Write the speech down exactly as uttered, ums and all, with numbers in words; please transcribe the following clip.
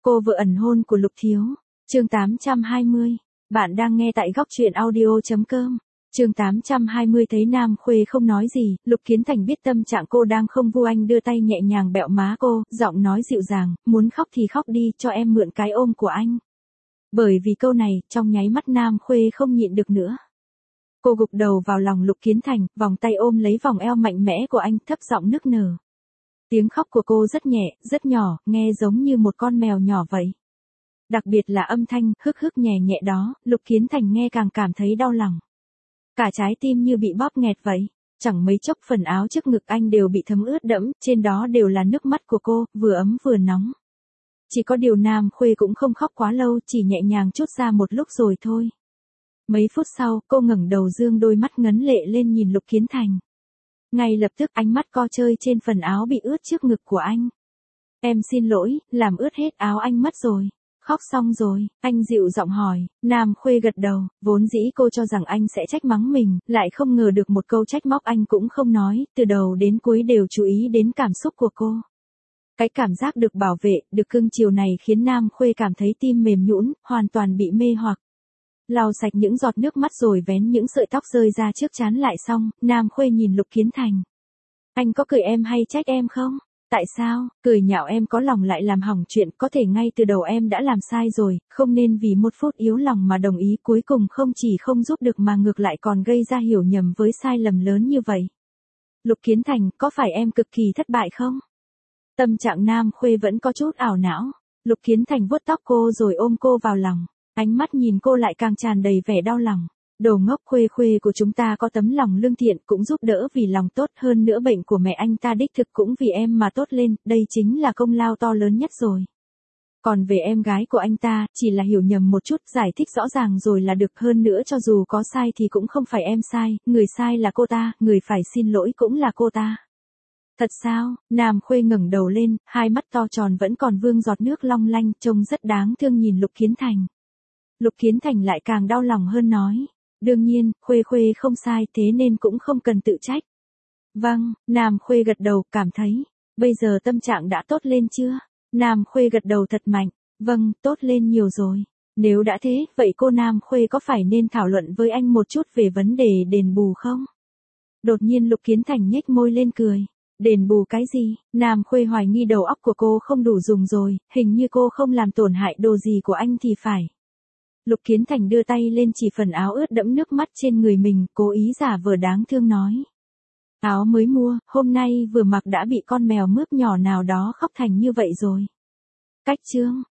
Cô vợ ẩn hôn của Lục Thiếu. Chương tám trăm hai mươi. Bạn đang nghe tại góc truyện audio.com. Chương tám trăm hai mươi thấy Nam Khuê không nói gì, Lục Kiến Thành biết tâm trạng cô đang không vui, anh đưa tay nhẹ nhàng bẹo má cô, giọng nói dịu dàng, muốn khóc thì khóc đi, cho em mượn cái ôm của anh. Bởi vì câu này, trong nháy mắt Nam Khuê không nhịn được nữa. Cô gục đầu vào lòng Lục Kiến Thành, vòng tay ôm lấy vòng eo mạnh mẽ của anh, thấp giọng nức nở. Tiếng khóc của cô rất nhẹ, rất nhỏ, nghe giống như một con mèo nhỏ vậy. Đặc biệt là âm thanh hức hức nhẹ nhẹ đó, Lục Kiến Thành nghe càng cảm thấy đau lòng. Cả trái tim như bị bóp nghẹt vậy. Chẳng mấy chốc phần áo trước ngực anh đều bị thấm ướt đẫm, trên đó đều là nước mắt của cô, vừa ấm vừa nóng. Chỉ có điều Nam Khuê cũng không khóc quá lâu, chỉ nhẹ nhàng chút ra một lúc rồi thôi. Mấy phút sau, cô ngẩng đầu dương đôi mắt ngấn lệ lên nhìn Lục Kiến Thành. Ngay lập tức ánh mắt co chơi trên phần áo bị ướt trước ngực của anh. Em xin lỗi, làm ướt hết áo anh mất rồi. Khóc xong rồi, anh dịu giọng hỏi. Nam Khuê gật đầu, vốn dĩ cô cho rằng anh sẽ trách mắng mình, lại không ngờ được một câu trách móc anh cũng không nói, từ đầu đến cuối đều chú ý đến cảm xúc của cô. Cái cảm giác được bảo vệ, được cưng chiều này khiến Nam Khuê cảm thấy tim mềm nhũn, hoàn toàn bị mê hoặc. Lau sạch những giọt nước mắt rồi vén những sợi tóc rơi ra trước trán lại xong, Nam Khuê nhìn Lục Kiến Thành. Anh có cười em hay trách em không? Tại sao, cười nhạo em có lòng lại làm hỏng chuyện, có thể ngay từ đầu em đã làm sai rồi, không nên vì một phút yếu lòng mà đồng ý, cuối cùng không chỉ không giúp được mà ngược lại còn gây ra hiểu nhầm với sai lầm lớn như vậy. Lục Kiến Thành, có phải em cực kỳ thất bại không? Tâm trạng Nam Khuê vẫn có chút ảo não. Lục Kiến Thành vuốt tóc cô rồi ôm cô vào lòng. Ánh mắt nhìn cô lại càng tràn đầy vẻ đau lòng. Đồ ngốc Khuê Khuê của chúng ta có tấm lòng lương thiện, cũng giúp đỡ vì lòng tốt, hơn nữa bệnh của mẹ anh ta đích thực cũng vì em mà tốt lên, đây chính là công lao to lớn nhất rồi. Còn về em gái của anh ta, chỉ là hiểu nhầm một chút, giải thích rõ ràng rồi là được, hơn nữa cho dù có sai thì cũng không phải em sai, người sai là cô ta, người phải xin lỗi cũng là cô ta. Thật sao? Nam Khuê ngẩng đầu lên, hai mắt to tròn vẫn còn vương giọt nước long lanh, trông rất đáng thương nhìn Lục Kiến Thành. Lục Kiến Thành lại càng đau lòng hơn nói. Đương nhiên, Khuê Khuê không sai, thế nên cũng không cần tự trách. Vâng, Nam Khuê gật đầu, cảm thấy. Bây giờ tâm trạng đã tốt lên chưa? Nam Khuê gật đầu thật mạnh. Vâng, tốt lên nhiều rồi. Nếu đã thế, vậy cô Nam Khuê có phải nên thảo luận với anh một chút về vấn đề đền bù không? Đột nhiên Lục Kiến Thành nhếch môi lên cười. Đền bù cái gì? Nam Khuê hoài nghi đầu óc của cô không đủ dùng rồi, hình như cô không làm tổn hại đồ gì của anh thì phải. Lục Kiến Thành đưa tay lên chỉ phần áo ướt đẫm nước mắt trên người mình, cố ý giả vờ đáng thương nói. Áo mới mua, hôm nay vừa mặc đã bị con mèo mướp nhỏ nào đó khóc thành như vậy rồi. Cách chương,